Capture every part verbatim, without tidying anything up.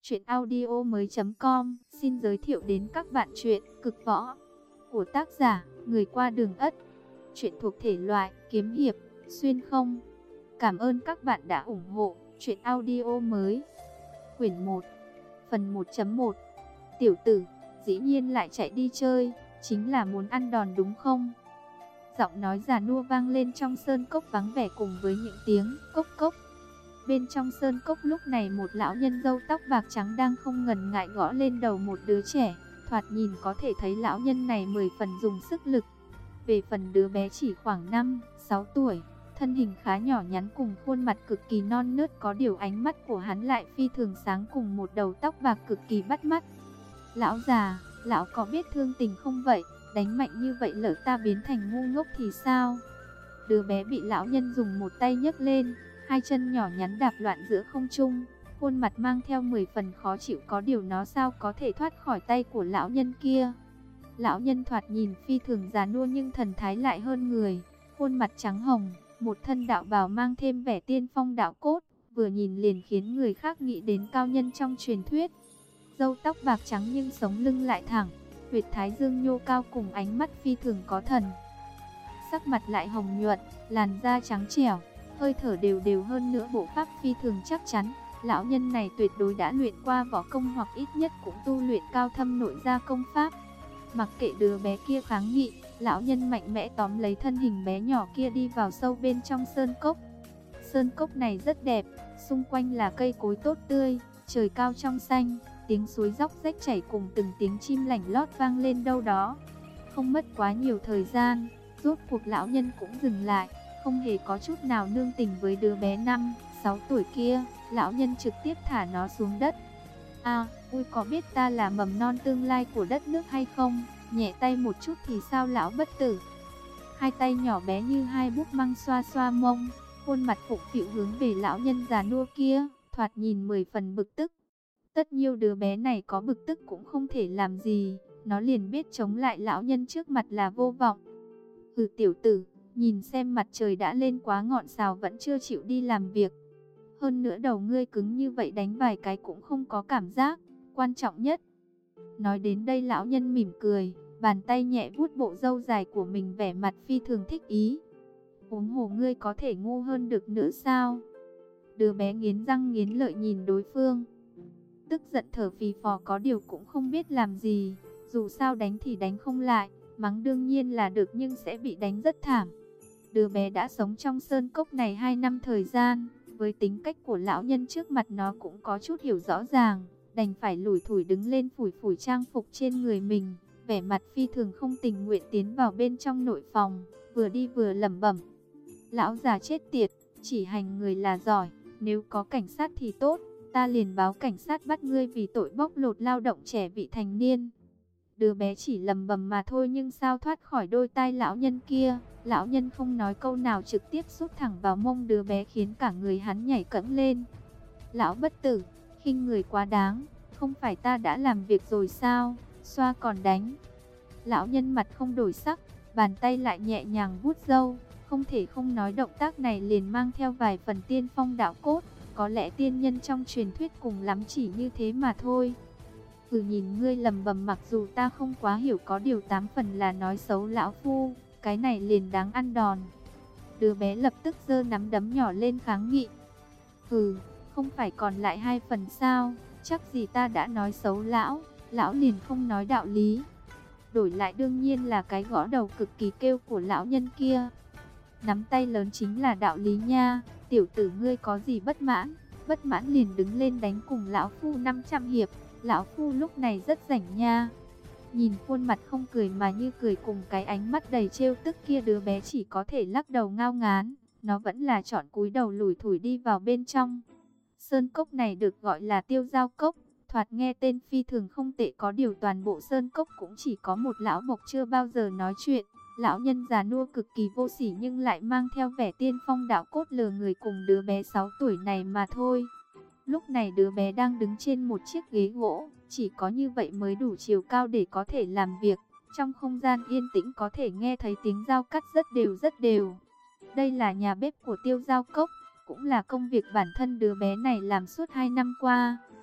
Truyện audio mới.com xin giới thiệu đến các bạn truyện Cực Võ của tác giả Người qua đường ất. Truyện thuộc thể loại kiếm hiệp, xuyên không. Cảm ơn các bạn đã ủng hộ truyện audio mới. Quyển một, phần một chấm một. Tiểu tử, dĩ nhiên lại chạy đi chơi, chính là muốn ăn đòn đúng không? Giọng nói già nua vang lên trong sơn cốc vắng vẻ cùng với những tiếng cốc cốc. Bên trong sơn cốc lúc này một lão nhân râu tóc bạc trắng đang không ngần ngại gõ lên đầu một đứa trẻ. Thoạt nhìn có thể thấy lão nhân này mười phần dùng sức lực. Về phần đứa bé chỉ khoảng năm, sáu tuổi, thân hình khá nhỏ nhắn cùng khuôn mặt cực kỳ non nớt, có điều ánh mắt của hắn lại phi thường sáng cùng một đầu tóc bạc cực kỳ bắt mắt. Lão già, lão có biết thương tình không vậy? Đánh mạnh như vậy lỡ ta biến thành ngu ngốc thì sao? Đứa bé bị lão nhân dùng một tay nhấc lên, hai chân nhỏ nhắn đạp loạn giữa không trung, khuôn mặt mang theo mười phần khó chịu, có điều nó sao có thể thoát khỏi tay của lão nhân kia. Lão nhân thoạt nhìn phi thường già nua nhưng thần thái lại hơn người, khuôn mặt trắng hồng, một thân đạo bào mang thêm vẻ tiên phong đạo cốt, vừa nhìn liền khiến người khác nghĩ đến cao nhân trong truyền thuyết. Râu tóc bạc trắng nhưng sống lưng lại thẳng, huyệt thái dương nhô cao cùng ánh mắt phi thường có thần. Sắc mặt lại hồng nhuận, làn da trắng trẻo, hơi thở đều đều, hơn nữa bộ pháp phi thường chắc chắn. Lão nhân này tuyệt đối đã luyện qua võ công hoặc ít nhất cũng tu luyện cao thâm nội gia công pháp. Mặc kệ đứa bé kia kháng nghị, lão nhân mạnh mẽ tóm lấy thân hình bé nhỏ kia đi vào sâu bên trong sơn cốc. Sơn cốc này rất đẹp, xung quanh là cây cối tốt tươi, trời cao trong xanh, tiếng suối róc rách chảy cùng từng tiếng chim lảnh lót vang lên đâu đó. Không mất quá nhiều thời gian, rốt cuộc lão nhân cũng dừng lại, không hề có chút nào nương tình với đứa bé năm, sáu tuổi kia. Lão nhân trực tiếp thả nó xuống đất. À, ui, có biết ta là mầm non tương lai của đất nước hay không? Nhẹ tay một chút thì sao lão bất tử? Hai tay nhỏ bé như hai búp măng xoa xoa mông, khuôn mặt phụng phịu hướng về lão nhân già nua kia, thoạt nhìn mười phần bực tức. Tất nhiêu đứa bé này có bực tức cũng không thể làm gì, nó liền biết chống lại lão nhân trước mặt là vô vọng. Hừ, tiểu tử, nhìn xem mặt trời đã lên quá ngọn sào vẫn chưa chịu đi làm việc. Hơn nữa đầu ngươi cứng như vậy đánh vài cái cũng không có cảm giác, quan trọng nhất. Nói đến đây lão nhân mỉm cười, bàn tay nhẹ vuốt bộ râu dài của mình, vẻ mặt phi thường thích ý. Huống hồ ngươi có thể ngu hơn được nữa sao? Đứa bé nghiến răng nghiến lợi nhìn đối phương, tức giận thở phì phò, có điều cũng không biết làm gì. Dù sao đánh thì đánh không lại, mắng đương nhiên là được nhưng sẽ bị đánh rất thảm. Đứa bé đã sống trong sơn cốc này hai năm thời gian, với tính cách của lão nhân trước mặt nó cũng có chút hiểu rõ ràng, đành phải lủi thủi đứng lên phủi phủi trang phục trên người mình, vẻ mặt phi thường không tình nguyện tiến vào bên trong nội phòng, vừa đi vừa lẩm bẩm: lão già chết tiệt, chỉ hành người là giỏi, nếu có cảnh sát thì tốt, ta liền báo cảnh sát bắt ngươi vì tội bóc lột lao động trẻ vị thành niên. Đứa bé chỉ lầm bầm mà thôi nhưng sao thoát khỏi đôi tai lão nhân kia. Lão nhân không nói câu nào trực tiếp sút thẳng vào mông đứa bé khiến cả người hắn nhảy cẫng lên. Lão bất tử, khinh người quá đáng, không phải ta đã làm việc rồi sao, xoa còn đánh. Lão nhân mặt không đổi sắc, bàn tay lại nhẹ nhàng vuốt râu, không thể không nói động tác này liền mang theo vài phần tiên phong đạo cốt. Có lẽ tiên nhân trong truyền thuyết cùng lắm chỉ như thế mà thôi. Ừ, nhìn ngươi lầm bầm, mặc dù ta không quá hiểu, có điều tám phần là nói xấu lão phu, cái này liền đáng ăn đòn. Đứa bé lập tức giơ nắm đấm nhỏ lên kháng nghị. Hừ, không phải còn lại hai phần sao, chắc gì ta đã nói xấu lão, lão liền không nói đạo lý. Đổi lại đương nhiên là cái gõ đầu cực kỳ kêu của lão nhân kia. Nắm tay lớn chính là đạo lý nha, tiểu tử ngươi có gì bất mãn, bất mãn liền đứng lên đánh cùng lão phu năm trăm hiệp. Lão phu lúc này rất rảnh nha. Nhìn khuôn mặt không cười mà như cười cùng cái ánh mắt đầy trêu tức kia, đứa bé chỉ có thể lắc đầu ngao ngán. Nó vẫn là chọn cúi đầu lủi thủi đi vào bên trong. Sơn cốc này được gọi là Tiêu Giao Cốc, thoạt nghe tên phi thường không tệ, có điều toàn bộ sơn cốc cũng chỉ có một lão bộc chưa bao giờ nói chuyện. Lão nhân già nua cực kỳ vô sỉ nhưng lại mang theo vẻ tiên phong đạo cốt, lừa người cùng đứa bé sáu tuổi này mà thôi. Lúc này đứa bé đang đứng trên một chiếc ghế gỗ, chỉ có như vậy mới đủ chiều cao để có thể làm việc. Trong không gian yên tĩnh có thể nghe thấy tiếng dao cắt rất đều rất đều. Đây là nhà bếp của Tiêu Giao Cốc, cũng là công việc bản thân đứa bé này làm suốt hai năm qua.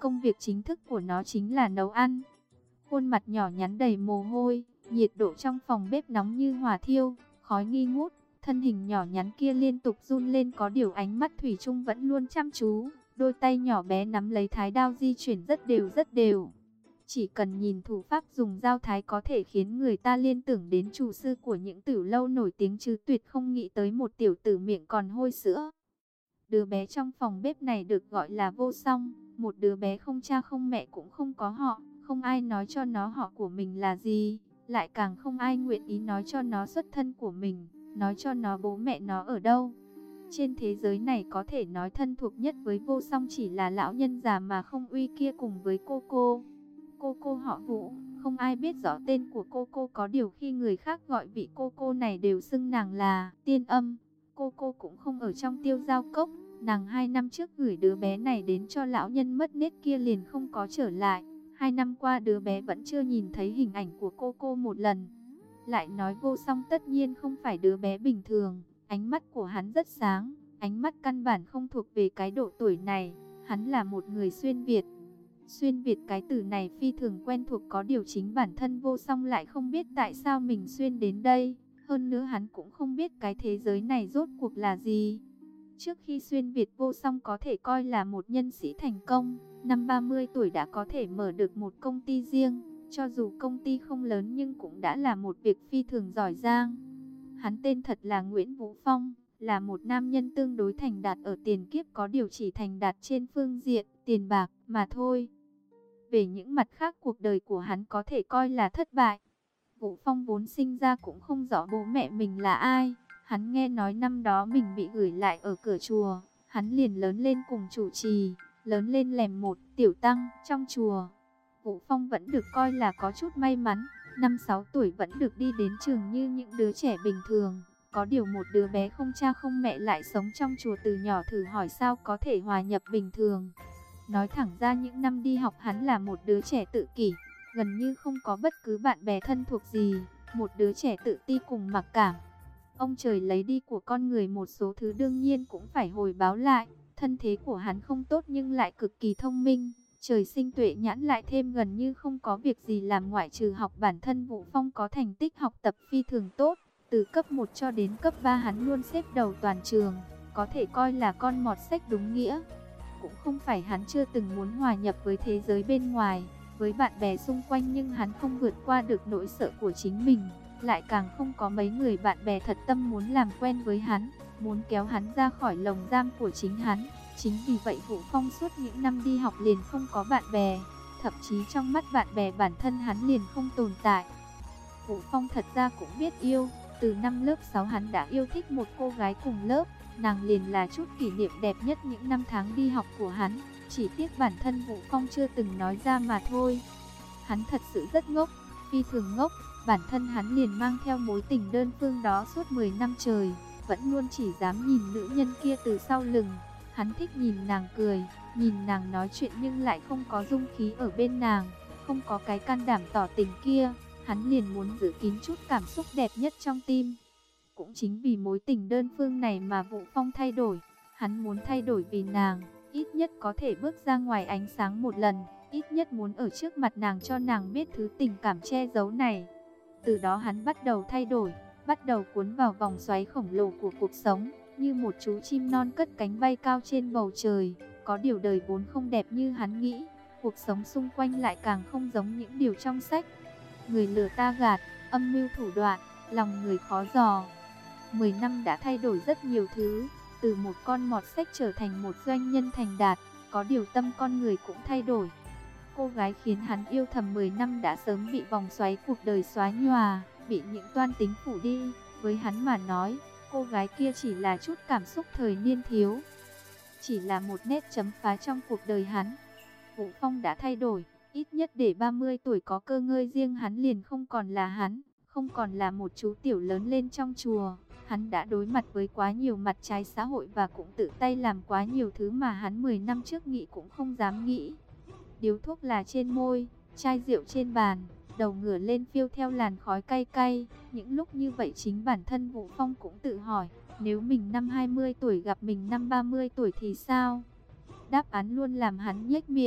công việc chính thức của nó chính là nấu ăn. Khuôn mặt nhỏ nhắn đầy mồ hôi, nhiệt độ trong phòng bếp nóng như hỏa thiêu, khói nghi ngút. Thân hình nhỏ nhắn kia liên tục run lên, có điều ánh mắt thủy chung vẫn luôn chăm chú. Đôi tay nhỏ bé nắm lấy thái đao di chuyển rất đều rất đều. Chỉ cần nhìn thủ pháp dùng dao thái có thể khiến người ta liên tưởng đến chủ sư của những tửu lâu nổi tiếng, chứ tuyệt không nghĩ tới một tiểu tử miệng còn hôi sữa. Đứa bé trong phòng bếp này được gọi là Vô Song, một đứa bé không cha không mẹ cũng không có họ, không ai nói cho nó họ của mình là gì, lại càng không ai nguyện ý nói cho nó xuất thân của mình, nói cho nó bố mẹ nó ở đâu. Trên thế giới này có thể nói thân thuộc nhất với Vô Song chỉ là lão nhân già mà không uy kia cùng với cô cô. Cô cô họ Vũ, không ai biết rõ tên của cô cô, có điều khi người khác gọi vị cô cô này đều xưng nàng là Tiên Âm. Cô cô cũng không ở trong Tiêu Giao Cốc, nàng hai năm trước gửi đứa bé này đến cho lão nhân mất nết kia liền không có trở lại. Hai năm qua đứa bé vẫn chưa nhìn thấy hình ảnh của cô cô một lần. Lại nói Vô Song tất nhiên không phải đứa bé bình thường, ánh mắt của hắn rất sáng, ánh mắt căn bản không thuộc về cái độ tuổi này, hắn là một người xuyên Việt. Xuyên Việt cái từ này phi thường quen thuộc, có điều chính bản thân Vô Song lại không biết tại sao mình xuyên đến đây. Hơn nữa hắn cũng không biết cái thế giới này rốt cuộc là gì. Trước khi xuyên Việt, Vô Song có thể coi là một nhân sĩ thành công. Năm ba mươi tuổi đã có thể mở được một công ty riêng. Cho dù công ty không lớn nhưng cũng đã là một việc phi thường giỏi giang. Hắn tên thật là Nguyễn Vũ Phong, là một nam nhân tương đối thành đạt ở tiền kiếp, có điều chỉ thành đạt trên phương diện tiền bạc mà thôi. Về những mặt khác cuộc đời của hắn có thể coi là thất bại. Vũ Phong vốn sinh ra cũng không rõ bố mẹ mình là ai. Hắn nghe nói năm đó mình bị gửi lại ở cửa chùa, hắn liền lớn lên cùng chủ trì, lớn lên lèm một tiểu tăng trong chùa. Vũ Phong vẫn được coi là có chút may mắn, năm sáu tuổi vẫn được đi đến trường như những đứa trẻ bình thường. Có điều một đứa bé không cha không mẹ lại sống trong chùa từ nhỏ, thử hỏi sao có thể hòa nhập bình thường. Nói thẳng ra những năm đi học hắn là một đứa trẻ tự kỷ, gần như không có bất cứ bạn bè thân thuộc gì, một đứa trẻ tự ti cùng mặc cảm. Ông trời lấy đi của con người một số thứ đương nhiên cũng phải hồi báo lại. Thân thế của hắn không tốt nhưng lại cực kỳ thông minh, trời sinh tuệ nhãn, lại thêm gần như không có việc gì làm ngoại trừ học. Bản thân Vũ Phong có thành tích học tập phi thường tốt, từ cấp một cho đến cấp ba hắn luôn xếp đầu toàn trường, có thể coi là con mọt sách đúng nghĩa. Cũng không phải hắn chưa từng muốn hòa nhập với thế giới bên ngoài, với bạn bè xung quanh, nhưng hắn không vượt qua được nỗi sợ của chính mình, lại càng không có mấy người bạn bè thật tâm muốn làm quen với hắn, muốn kéo hắn ra khỏi lồng giam của chính hắn. Chính vì vậy Vũ Phong suốt những năm đi học liền không có bạn bè, thậm chí trong mắt bạn bè bản thân hắn liền không tồn tại. Vũ Phong thật ra cũng biết yêu, từ năm lớp sáu hắn đã yêu thích một cô gái cùng lớp, nàng liền là chút kỷ niệm đẹp nhất những năm tháng đi học của hắn, chỉ tiếc bản thân Vũ Phong chưa từng nói ra mà thôi. Hắn thật sự rất ngốc, phi thường ngốc, bản thân hắn liền mang theo mối tình đơn phương đó suốt mười năm trời, vẫn luôn chỉ dám nhìn nữ nhân kia từ sau lưng. Hắn thích nhìn nàng cười, nhìn nàng nói chuyện nhưng lại không có dung khí ở bên nàng, không có cái can đảm tỏ tình kia. Hắn liền muốn giữ kín chút cảm xúc đẹp nhất trong tim. Cũng chính vì mối tình đơn phương này mà Vũ Phong thay đổi. Hắn muốn thay đổi vì nàng, ít nhất có thể bước ra ngoài ánh sáng một lần, ít nhất muốn ở trước mặt nàng cho nàng biết thứ tình cảm che giấu này. Từ đó hắn bắt đầu thay đổi, bắt đầu cuốn vào vòng xoáy khổng lồ của cuộc sống, như một chú chim non cất cánh bay cao trên bầu trời. Có điều đời vốn không đẹp như hắn nghĩ, cuộc sống xung quanh lại càng không giống những điều trong sách. Người lừa ta gạt, âm mưu thủ đoạn, lòng người khó dò. Mười năm đã thay đổi rất nhiều thứ, từ một con mọt sách trở thành một doanh nhân thành đạt, có điều tâm con người cũng thay đổi. Cô gái khiến hắn yêu thầm mười năm đã sớm bị vòng xoáy cuộc đời xóa nhòa, bị những toan tính phủ đi. Với hắn mà nói, cô gái kia chỉ là chút cảm xúc thời niên thiếu, chỉ là một nét chấm phá trong cuộc đời hắn. Vũ Phong đã thay đổi, ít nhất để ba mươi tuổi có cơ ngơi riêng. Hắn liền không còn là hắn, không còn là một chú tiểu lớn lên trong chùa. Hắn đã đối mặt với quá nhiều mặt trái xã hội và cũng tự tay làm quá nhiều thứ mà hắn mười năm trước nghĩ cũng không dám nghĩ. Điếu thuốc là trên môi, chai rượu trên bàn, đầu ngửa lên phiêu theo làn khói cay cay. Những lúc như vậy chính bản thân Vũ Phong cũng tự hỏi, nếu mình năm hai mươi tuổi gặp mình năm ba mươi tuổi thì sao? Đáp án luôn làm hắn nhếch miệng.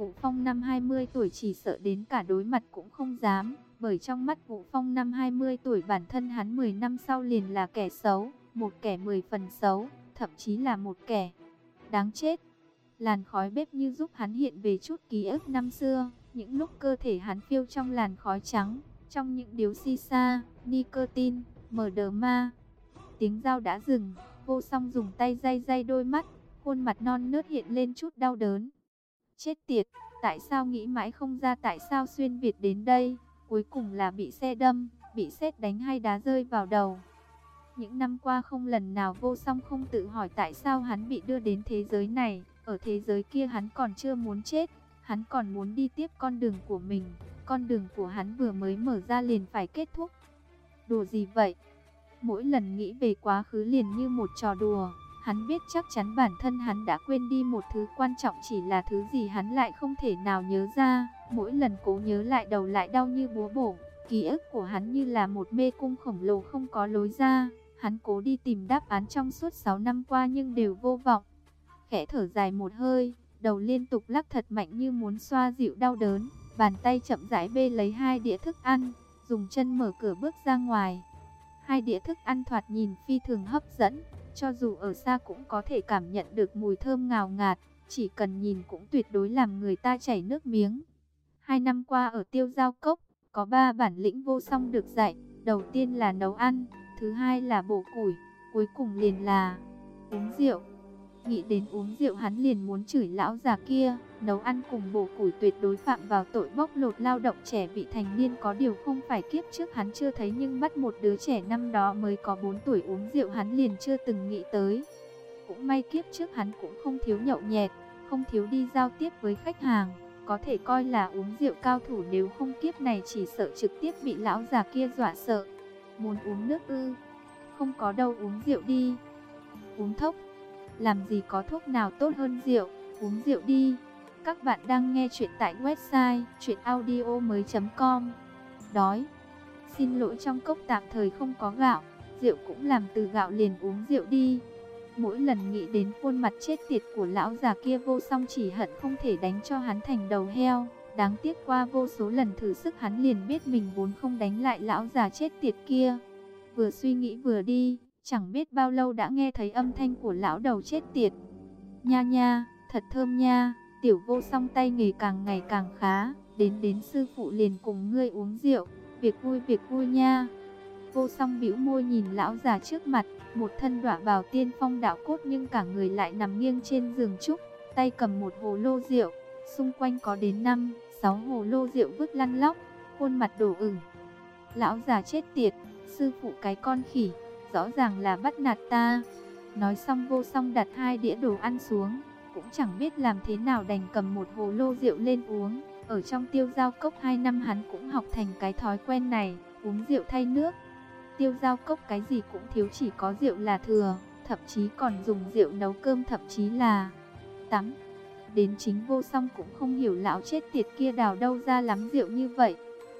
Vũ Phong năm hai mươi tuổi chỉ sợ đến cả đối mặt cũng không dám, bởi trong mắt Vũ Phong năm hai mươi tuổi bản thân hắn mười năm sau liền là kẻ xấu, một kẻ mười phần xấu, thậm chí là một kẻ đáng chết. Làn khói bếp như giúp hắn hiện về chút ký ức năm xưa, những lúc cơ thể hắn phiêu trong làn khói trắng, trong những điếu xì xa, nicotine, mờ đờ ma. Tiếng dao đã dừng, Vô Song dùng tay day day đôi mắt, khuôn mặt non nớt hiện lên chút đau đớn. Chết tiệt, tại sao nghĩ mãi không ra tại sao xuyên Việt đến đây, cuối cùng là bị xe đâm, bị sét đánh hay đá rơi vào đầu. Những năm qua không lần nào Vô Song không tự hỏi tại sao hắn bị đưa đến thế giới này, ở thế giới kia hắn còn chưa muốn chết, hắn còn muốn đi tiếp con đường của mình, con đường của hắn vừa mới mở ra liền phải kết thúc. Đùa gì vậy? Mỗi lần nghĩ về quá khứ liền như một trò đùa. Hắn biết chắc chắn bản thân hắn đã quên đi một thứ quan trọng, chỉ là thứ gì hắn lại không thể nào nhớ ra. Mỗi lần cố nhớ lại đầu lại đau như búa bổ. Ký ức của hắn như là một mê cung khổng lồ không có lối ra. Hắn cố đi tìm đáp án trong suốt sáu năm qua nhưng đều vô vọng. Khẽ thở dài một hơi, đầu liên tục lắc thật mạnh như muốn xoa dịu đau đớn. Bàn tay chậm rãi bê lấy hai đĩa thức ăn, dùng chân mở cửa bước ra ngoài. Hai đĩa thức ăn thoạt nhìn phi thường hấp dẫn, cho dù ở xa cũng có thể cảm nhận được mùi thơm ngào ngạt, chỉ cần nhìn cũng tuyệt đối làm người ta chảy nước miếng. Hai năm qua ở Tiêu Giao Cốc, có ba bản lĩnh Vô Song được dạy, đầu tiên là nấu ăn, thứ hai là bổ củi, cuối cùng liền là uống rượu. Nghĩ đến uống rượu hắn liền muốn chửi lão già kia, nấu ăn cùng bổ củi tuyệt đối phạm vào tội bóc lột lao động trẻ vị thành niên, có điều không phải kiếp trước hắn chưa thấy nhưng bắt một đứa trẻ năm đó mới có bốn tuổi uống rượu hắn liền chưa từng nghĩ tới. Cũng may kiếp trước hắn cũng không thiếu nhậu nhẹt, không thiếu đi giao tiếp với khách hàng, có thể coi là uống rượu cao thủ, nếu không kiếp này chỉ sợ trực tiếp bị lão già kia dọa sợ. Muốn uống nước ư? Không có đâu, uống rượu đi. Uống thốc. Làm gì có thuốc nào tốt hơn rượu, uống rượu đi. Các bạn đang nghe chuyện tại website truyện audio mới chấm com. Đói. Xin lỗi, trong cốc tạm thời không có gạo, rượu cũng làm từ gạo, liền uống rượu đi. Mỗi lần nghĩ đến khuôn mặt chết tiệt của lão già kia, Vô Song chỉ hận không thể đánh cho hắn thành đầu heo. Đáng tiếc qua vô số lần thử sức hắn liền biết mình vốn không đánh lại lão già chết tiệt kia. Vừa suy nghĩ vừa đi, chẳng biết bao lâu đã nghe thấy âm thanh của lão đầu chết tiệt. Nha nha, thật thơm nha, tiểu Vô Song tay nghề càng ngày càng khá, đến đến sư phụ liền cùng ngươi uống rượu, việc vui việc vui nha. Vô Song bĩu môi nhìn lão già trước mặt, một thân đọa bào tiên phong đạo cốt nhưng cả người lại nằm nghiêng trên giường trúc, tay cầm một hồ lô rượu, xung quanh có đến năm, sáu hồ lô rượu vứt lăn lóc, khuôn mặt đỏ ửng. Lão già chết tiệt, sư phụ cái con khỉ, rõ ràng là bắt nạt ta. Nói xong Vô Song đặt hai đĩa đồ ăn xuống, cũng chẳng biết làm thế nào đành cầm một hồ lô rượu lên uống. Ở trong Tiêu Giao Cốc hai năm hắn cũng học thành cái thói quen này, uống rượu thay nước. Tiêu Giao Cốc cái gì cũng thiếu, chỉ có rượu là thừa, thậm chí còn dùng rượu nấu cơm, thậm chí là tắm. Đến chính Vô Song cũng không hiểu lão chết tiệt kia đào đâu ra lắm rượu như vậy.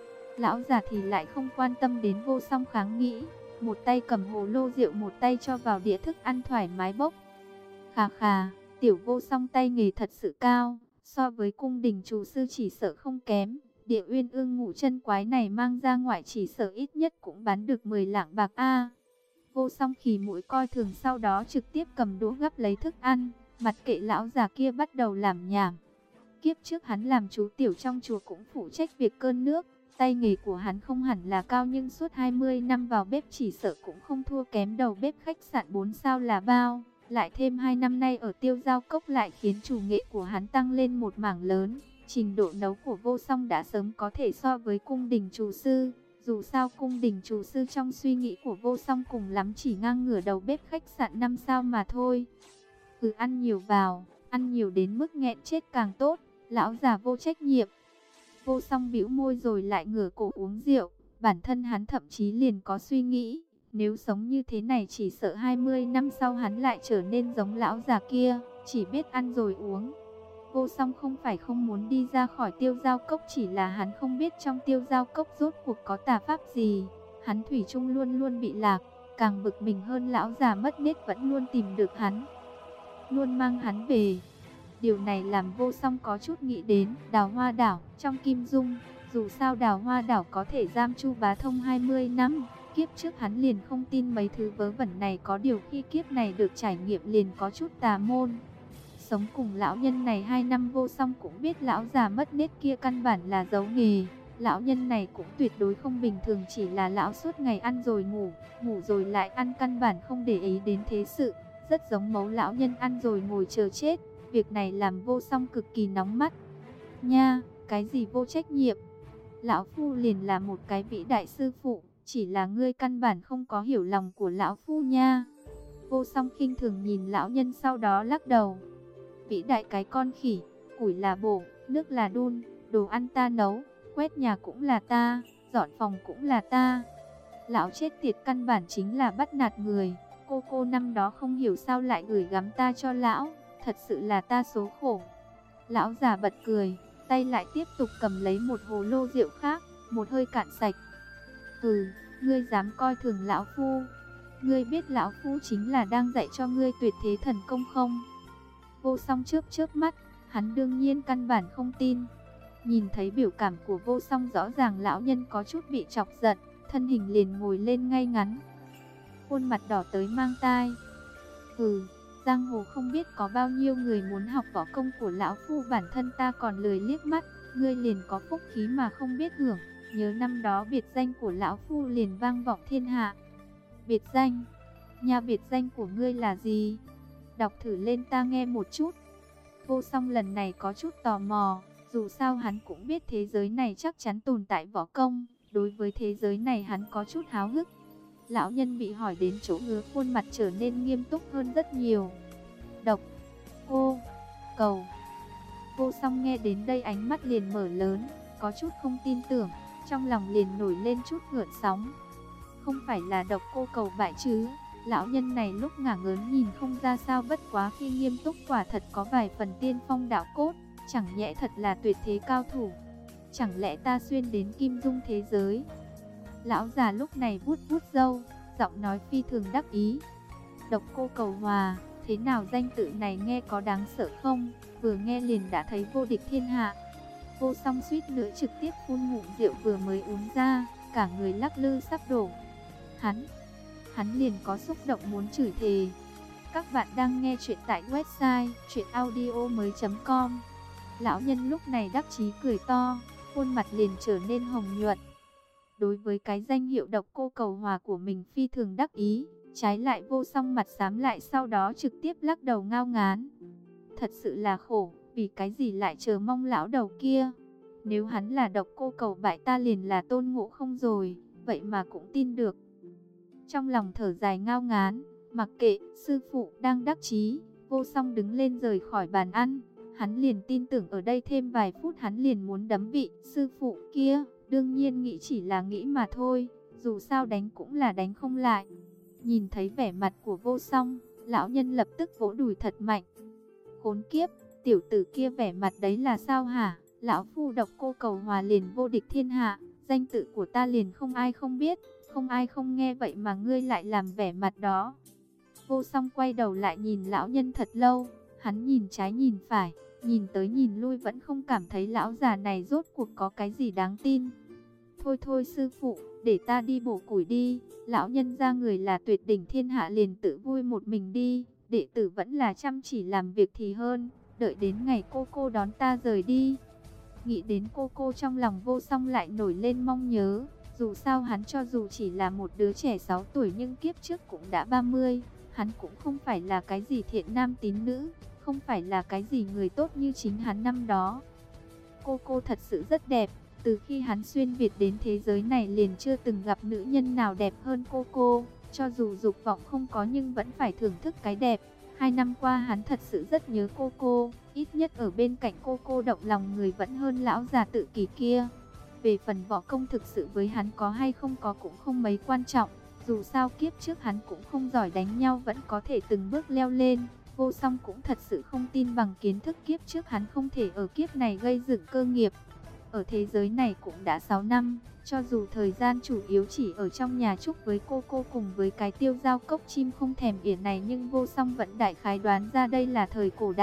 Lão già thì lại không quan tâm đến Vô Song kháng nghị, một tay cầm hồ lô rượu, một tay cho vào đĩa thức ăn thoải mái bốc. Khà khà, tiểu Vô Song tay nghề thật sự cao, so với cung đình chủ sư chỉ sợ không kém. Địa uyên ương ngũ chân quái này mang ra ngoại chỉ sợ ít nhất cũng bán được mười lạng bạc a. Vô Song khì mũi coi thường, sau đó trực tiếp cầm đũa gắp lấy thức ăn, mặc kệ lão già kia bắt đầu làm nhảm. Kiếp trước hắn làm chú tiểu trong chùa cũng phụ trách việc cơm nước, tay nghề của hắn không hẳn là cao nhưng suốt hai mươi năm vào bếp chỉ sợ cũng không thua kém đầu bếp khách sạn bốn sao là bao. Lại thêm hai năm nay ở Tiêu Giao Cốc lại khiến chủ nghệ của hắn tăng lên một mảng lớn. Trình độ nấu của Vô Song đã sớm có thể so với cung đình chủ sư. Dù sao cung đình chủ sư trong suy nghĩ của Vô Song cùng lắm chỉ ngang ngửa đầu bếp khách sạn năm sao mà thôi. Cứ ăn nhiều vào, ăn nhiều đến mức nghẹn chết càng tốt, lão già vô trách nhiệm. Vô Song bĩu môi rồi lại ngửa cổ uống rượu. Bản thân hắn thậm chí liền có suy nghĩ, nếu sống như thế này chỉ sợ hai mươi năm sau hắn lại trở nên giống lão già kia, chỉ biết ăn rồi uống. Vô Song không phải không muốn đi ra khỏi Tiêu Giao Cốc, chỉ là hắn không biết trong Tiêu Giao Cốc rốt cuộc có tà pháp gì. Hắn thủy chung luôn luôn bị lạc, càng bực mình hơn lão già mất nết vẫn luôn tìm được hắn, luôn mang hắn về. Điều này làm Vô Song có chút nghĩ đến Đào Hoa Đảo trong Kim Dung. Dù sao Đào Hoa Đảo có thể giam Chu Bá Thông hai mươi năm, kiếp trước hắn liền không tin mấy thứ vớ vẩn này, có điều khi kiếp này được trải nghiệm liền có chút tà môn. Sống cùng lão nhân này hai năm, Vô Song cũng biết lão già mất nết kia căn bản là giấu nghề. Lão nhân này cũng tuyệt đối không bình thường, chỉ là lão suốt ngày ăn rồi ngủ, ngủ rồi lại ăn, căn bản không để ý đến thế sự. Rất giống mẫu lão nhân ăn rồi ngồi chờ chết. Việc này làm Vô Song cực kỳ nóng mắt. Nha, cái gì vô trách nhiệm? Lão Phu liền là một cái vĩ đại sư phụ, chỉ là ngươi căn bản không có hiểu lòng của lão Phu nha. Vô Song khinh thường nhìn lão nhân, sau đó lắc đầu. Vĩ đại cái con khỉ, củi là bổ, nước là đun, đồ ăn ta nấu, quét nhà cũng là ta, dọn phòng cũng là ta. Lão chết tiệt căn bản chính là bắt nạt người. Cô cô năm đó không hiểu sao lại gửi gắm ta cho lão, thật sự là ta số khổ. Lão già bật cười, tay lại tiếp tục cầm lấy một hồ lô rượu khác, một hơi cạn sạch. Hừ, ngươi dám coi thường lão Phu? Ngươi biết lão Phu chính là đang dạy cho ngươi tuyệt thế thần công không? Vô Song chớp chớp mắt, hắn đương nhiên căn bản không tin. Nhìn thấy biểu cảm của Vô Song, rõ ràng lão nhân có chút bị chọc giận, thân hình liền ngồi lên ngay ngắn, khuôn mặt đỏ tới mang tai. Hừ, giang hồ không biết có bao nhiêu người muốn học võ công của lão Phu, bản thân ta còn lười liếc mắt, ngươi liền có phúc khí mà không biết hưởng. Nhớ năm đó biệt danh của lão Phu liền vang vọng thiên hạ. Biệt danh? Nhà biệt danh của ngươi là gì? Đọc thử lên ta nghe một chút. Vô Song lần này có chút tò mò, dù sao hắn cũng biết thế giới này chắc chắn tồn tại võ công, đối với thế giới này hắn có chút háo hức. Lão nhân bị hỏi đến chỗ ngứa, khuôn mặt trở nên nghiêm túc hơn rất nhiều. Độc, cô, cầu. Vô Song nghe đến đây ánh mắt liền mở lớn, có chút không tin tưởng, trong lòng liền nổi lên chút gợn sóng. Không phải là độc cô cầu bại chứ? Lão nhân này lúc ngả ngớn nhìn không ra sao, bất quá khi nghiêm túc quả thật có vài phần tiên phong đạo cốt, chẳng nhẽ thật là tuyệt thế cao thủ. Chẳng lẽ ta xuyên đến Kim Dung thế giới? Lão già lúc này vuốt vuốt râu, giọng nói phi thường đắc ý. Độc cô cầu hòa, thế nào danh tự này nghe có đáng sợ không? Vừa nghe liền đã thấy vô địch thiên hạ. Vô Song suýt nữa trực tiếp phun ngụm rượu vừa mới uống ra, cả người lắc lư sắp đổ. Hắn, hắn liền có xúc động muốn chửi thề. Các bạn đang nghe chuyện tại website truyện audio mới chấm com. Lão nhân lúc này đắc chí cười to, khuôn mặt liền trở nên hồng nhuận. Đối với cái danh hiệu độc cô cầu hòa của mình phi thường đắc ý, trái lại Vô Song mặt xám lại, sau đó trực tiếp lắc đầu ngao ngán. Thật sự là khổ, vì cái gì lại chờ mong lão đầu kia? Nếu hắn là độc cô cầu bại, ta liền là Tôn Ngộ Không rồi, vậy mà cũng tin được. Trong lòng thở dài ngao ngán, mặc kệ, sư phụ đang đắc chí. Vô Song đứng lên rời khỏi bàn ăn. Hắn liền tin tưởng ở đây thêm vài phút hắn liền muốn đấm vị sư phụ kia. Đương nhiên nghĩ chỉ là nghĩ mà thôi, dù sao đánh cũng là đánh không lại. Nhìn thấy vẻ mặt của Vô Song, lão nhân lập tức vỗ đùi thật mạnh. Khốn kiếp, tiểu tử kia vẻ mặt đấy là sao hả? Lão Phu độc cô cầu hòa liền vô địch thiên hạ, danh tự của ta liền không ai không biết, không ai không nghe, vậy mà ngươi lại làm vẻ mặt đó. Vô Song quay đầu lại nhìn lão nhân thật lâu, hắn nhìn trái nhìn phải, nhìn tới nhìn lui vẫn không cảm thấy lão già này rốt cuộc có cái gì đáng tin. Thôi thôi sư phụ, để ta đi bổ củi đi, lão nhân ra người là tuyệt đỉnh thiên hạ liền tự vui một mình đi, đệ tử vẫn là chăm chỉ làm việc thì hơn, đợi đến ngày cô cô đón ta rời đi. Nghĩ đến cô cô, trong lòng Vô Song lại nổi lên mong nhớ, dù sao hắn cho dù chỉ là một đứa trẻ sáu tuổi nhưng kiếp trước cũng đã ba mươi, hắn cũng không phải là cái gì thiện nam tín nữ, không phải là cái gì người tốt như chính hắn năm đó. Cô cô thật sự rất đẹp. Từ khi hắn xuyên Việt đến thế giới này liền chưa từng gặp nữ nhân nào đẹp hơn cô cô. Cho dù dục vọng không có nhưng vẫn phải thưởng thức cái đẹp. Hai năm qua hắn thật sự rất nhớ cô cô. Ít nhất ở bên cạnh cô cô động lòng người vẫn hơn lão già tự kỷ kia. Về phần võ công thực sự với hắn có hay không có cũng không mấy quan trọng. Dù sao kiếp trước hắn cũng không giỏi đánh nhau, vẫn có thể từng bước leo lên. Vô Song cũng thật sự không tin bằng kiến thức kiếp trước hắn không thể ở kiếp này gây dựng cơ nghiệp. Ở thế giới này cũng đã sáu năm, cho dù thời gian chủ yếu chỉ ở trong nhà Trúc với cô cô cùng với cái tiêu dao cốc chim không thèm yển này, nhưng Vô Song vẫn đại khái đoán ra đây là thời cổ đại,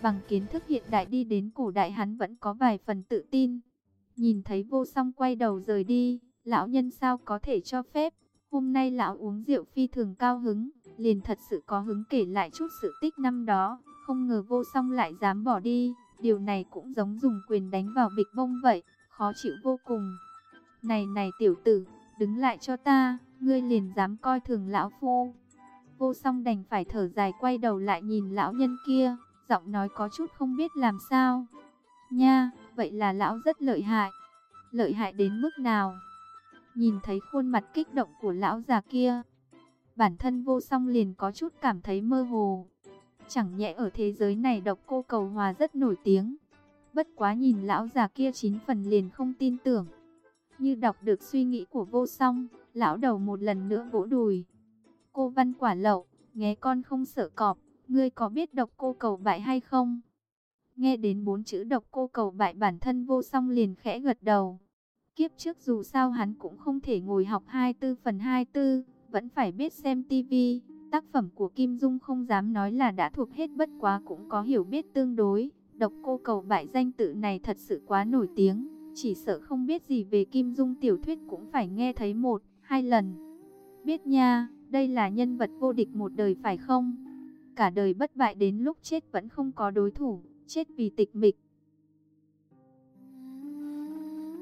Bằng kiến thức hiện đại đi đến cổ đại hắn vẫn có vài phần tự tin. Nhìn thấy Vô Song quay đầu rời đi, lão nhân sao có thể cho phép. Hôm nay lão uống rượu phi thường cao hứng, liền thật sự có hứng kể lại chút sự tích năm đó. Không ngờ Vô Song lại dám bỏ đi, điều này cũng giống dùng quyền đánh vào bịch bông vậy, khó chịu vô cùng. Này này tiểu tử, đứng lại cho ta, ngươi liền dám coi thường lão phu. Vô Song đành phải thở dài quay đầu lại nhìn lão nhân kia, giọng nói có chút không biết làm sao. Nha, vậy là lão rất lợi hại. Lợi hại đến mức nào? Nhìn thấy khuôn mặt kích động của lão già kia, bản thân Vô Song liền có chút cảm thấy mơ hồ. Chẳng nhẽ ở thế giới này Độc Cô Cầu Hòa rất nổi tiếng. Bất quá nhìn lão già kia chín phần liền không tin tưởng. Như đọc được suy nghĩ của Vô Song, lão đầu một lần nữa vỗ đùi. Cô Văn Quả Lậu, nghe con không sợ cọp, ngươi có biết Độc Cô Cầu Bại hay không? Nghe đến bốn chữ Độc Cô Cầu Bại, bản thân Vô Song liền khẽ gật đầu. Kiếp trước dù sao hắn cũng không thể ngồi học hai mươi tư phần hai mươi tư, vẫn phải biết xem tivi. Tác phẩm của Kim Dung không dám nói là đã thuộc hết, bất quá cũng có hiểu biết tương đối. Độc Cô Cầu Bại danh tự này thật sự quá nổi tiếng, chỉ sợ không biết gì về Kim Dung tiểu thuyết cũng phải nghe thấy một, hai lần. Biết nha, đây là nhân vật vô địch một đời phải không? Cả đời bất bại đến lúc chết vẫn không có đối thủ, chết vì tịch mịch.